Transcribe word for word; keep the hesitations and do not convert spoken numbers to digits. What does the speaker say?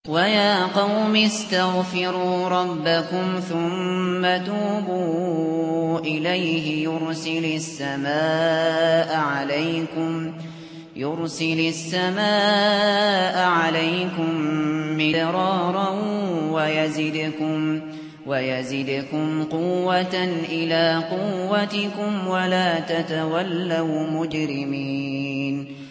وَيَا قَوْمِ اسْتَغْفِرُوا رَبَّكُمْ ثُمَّ تُوبُوا إِلَيْهِ يُرْسِلِ السَّمَاءَ عَلَيْكُمْ يُرْسِلِ السَّمَاءَ عَلَيْكُمْ مِدْرَارًا وَيَزِدْكُمْ وَيَزِدْكُمْ قُوَّةً إِلَىٰ قُوَّتِكُمْ وَلَا تَتَوَلَّوْا مُجْرِمِينَ